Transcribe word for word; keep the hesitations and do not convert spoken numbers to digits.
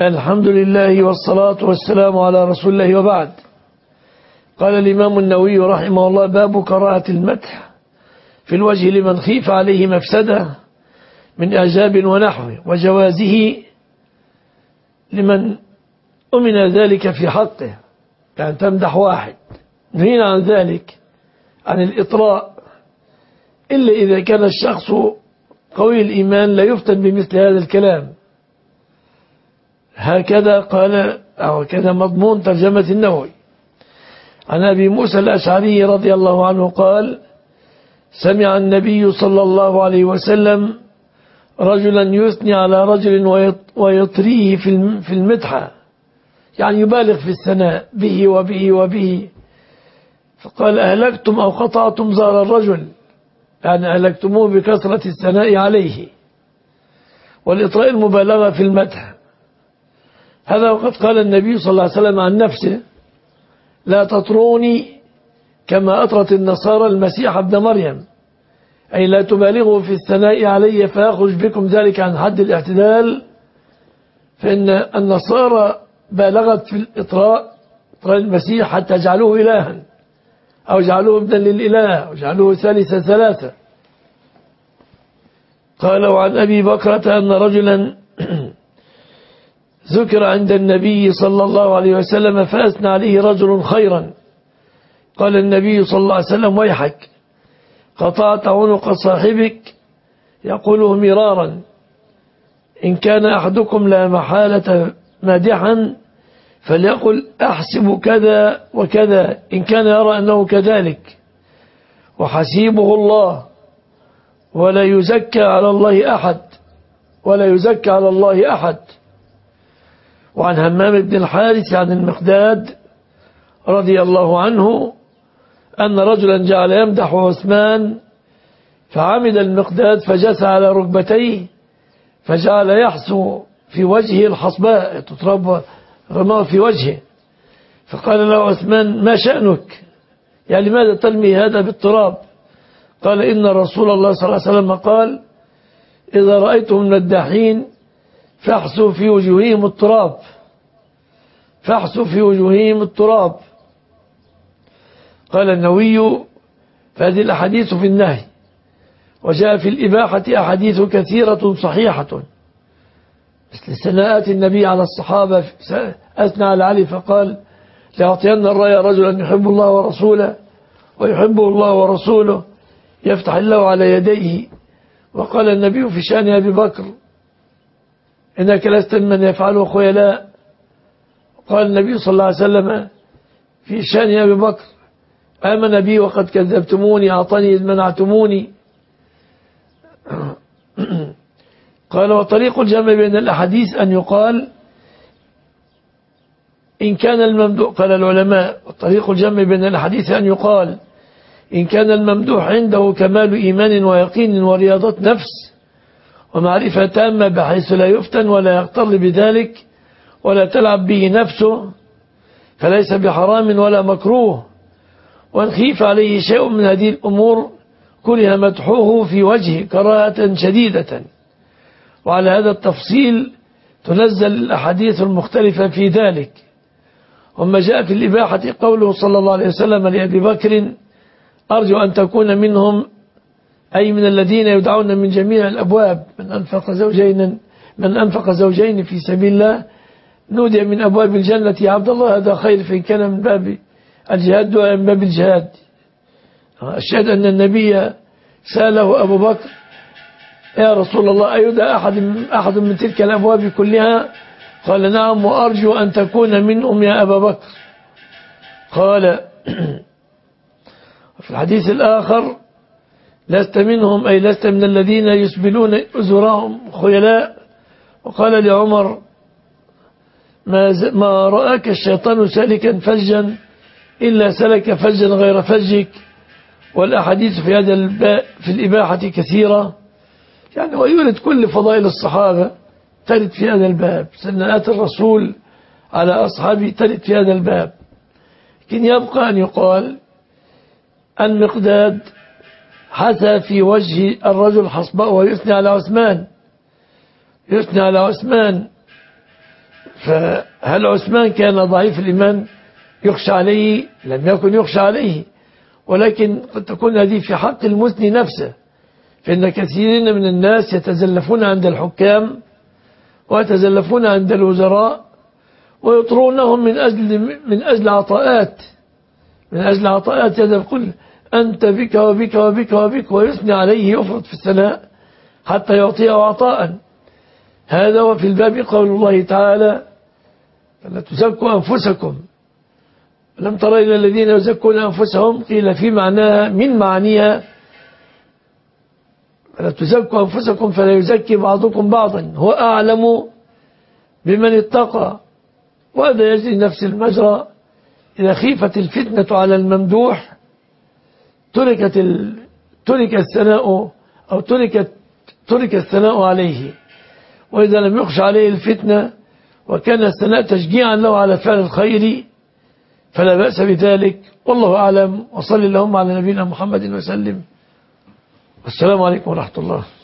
الحمد لله والصلاة والسلام على رسول الله وبعد. قال الإمام النووي رحمه الله: باب كراهة المدح في الوجه لمن خيف عليه مفسدة من إعجاب ونحوه، وجوازه لمن أمن ذلك في حقه، يعني تمدح واحد نهينا عن ذلك، عن الإطراء، إلا إذا كان الشخص قوي الإيمان لا يفتن بمثل هذا الكلام. هكذا قال أو كذا مضمون ترجمة النووي. عن أبي موسى الأشعري رضي الله عنه قال: سمع النبي صلى الله عليه وسلم رجلا يثني على رجل ويطريه في المدحة، يعني يبالغ في الثناء به وبه وبه، فقال: أهلكتم أو قطعتم زار الرجل، يعني أهلكتموه بكثرة الثناء عليه. والإطراء المبالغة في المدح. هذا وقد قال النبي صلى الله عليه وسلم عن نفسه: لا تطروني كما أطرت النصارى المسيح ابن مريم، أي لا تبالغوا في الثناء علي فيخرج بكم ذلك عن حد الاعتدال، فإن النصارى بالغت في الإطراء، إطراء المسيح، حتى جعلوه إلها أو جعلوه ابنا للإله أو جعلوه ثالث ثلاثة. قال: وعن أبي بكرة أن رجلا ذكر عند النبي صلى الله عليه وسلم فأثنى عليه رجل خيرا، قال النبي صلى الله عليه وسلم: ويحك، قطعت عنق صاحبك، يقوله مرارا: إن كان أحدكم لا محالة مادحا فليقل أحسب كذا وكذا، إن كان يرى أنه كذلك، وحسيبه الله، ولا يزكى على الله أحد ولا يزكى على الله أحد. وعن همام بن الحارث عن المقداد رضي الله عنه أن رجلا جعل يمدح عثمان، فعمد المقداد فجث على ركبتيه، فجعل يحسو في وجهه الحصباء، تتربى رماه في وجهه، فقال له عثمان: ما شأنك؟ يعني لماذا ترمي هذا بالتراب؟ قال: إن رسول الله صلى الله عليه وسلم قال: إذا رأيتم المداحين فاحسوا في وجوههم التراب، فاحسوا في وجوههم التراب. قال النووي: فهذه الأحاديث في النهي، وجاء في الإباحة أحاديث كثيرة صحيحة، مثل ثناءات النبي على الصحابة، أثنى على علي فقال: لأعطين الراية رجلا يحب الله ورسوله ويحبه الله ورسوله يفتح الله على يديه. وقال النبي في شأن أبي بكر: إنك لست من يفعله خيلاء. قال النبي صلى الله عليه وسلم في شأن أبي بكر: آمن بي وقد كذبتموني، أعطاني إذ منعتموني. قال: وطريق الجمع بين الأحاديث أن يقال إن كان الممدوح، قال العلماء: طريق الجمع بين الأحاديث أن يقال إن كان الممدوح عنده كمال إيمان ويقين ورياضة نفس ومعرفة تامة بحيث لا يفتن ولا يغتر بذلك ولا تلعب به نفسه، فليس بحرام ولا مكروه. وإن خيف عليه شيء من هذه الأمور كره مدحوه في وجهه كراهة شديدة. وعلى هذا التفصيل تنزل الأحاديث المختلفة في ذلك. وما جاء في الإباحة قوله صلى الله عليه وسلم لأبي بكر: أرجو أن تكون منهم، أي من الذين يدعون من جميع الأبواب، من أنفق زوجين من أنفق زوجين في سبيل الله نودي من أبواب الجنة يا عبد الله، هذا خير، فإن كان من باب الجهاد ومن باب الجهاد. الشاهد أن النبي سأله أبو بكر: يا رسول الله، أيدعى أحد, أحد من تلك الأبواب كلها؟ قال: نعم، وأرجو أن تكون منهم يا أبا بكر. قال في الحديث الآخر: لست منهم، أي لست من الذين يسبلون أزرهم خيلاء. وقال لعمر: ما, ما رآك الشيطان سالكا فجا إلا سلك فجا غير فجك. والأحاديث في هذا الباب في الإباحة كثيرة، يعني ويورد كل فضائل الصحابة ترد في هذا الباب، سنآت الرسول على أصحابه ترد في هذا الباب. لكن يبقى أن يقال المقداد حثى في وجه الرجل حصباء ويثني على عثمان، يثني على عثمان فهل عثمان كان ضعيف الإيمان يخشى عليه؟ لم يكن يخشى عليه، ولكن قد تكون هذه في حق المثني نفسه، فإن كثيرين من الناس يتزلفون عند الحكام ويتزلفون عند الوزراء ويطرونهم من أجل من أجل عطاءات من أجل عطاءات يقول أنت بك وبك وبك وبك، ويثني عليه يفرط في الثناء حتى يعطيه عطاء. هذا وفي الباب قول الله تعالى فلا تزكوا أنفسكم. لم تر إلى الذين يزكون أنفسهم، قيل في معناها من معانيها فلا تزكوا أنفسكم فلا يزكي بعضكم بعضا، هو أعلم بمن اتقى. وهذا يجري نفس المجرى إذا خيفت الفتنة على الممدوح تركت ال... ترك الثناء أو تركت ترك الثناء عليه، وإذا لم يخش عليه الفتنة وكان الثناء تشجيعا له على فعل الخير فلا بأس بذلك. والله أعلم، وصلي اللهم على نبينا محمد وسلم، والسلام عليكم ورحمة الله.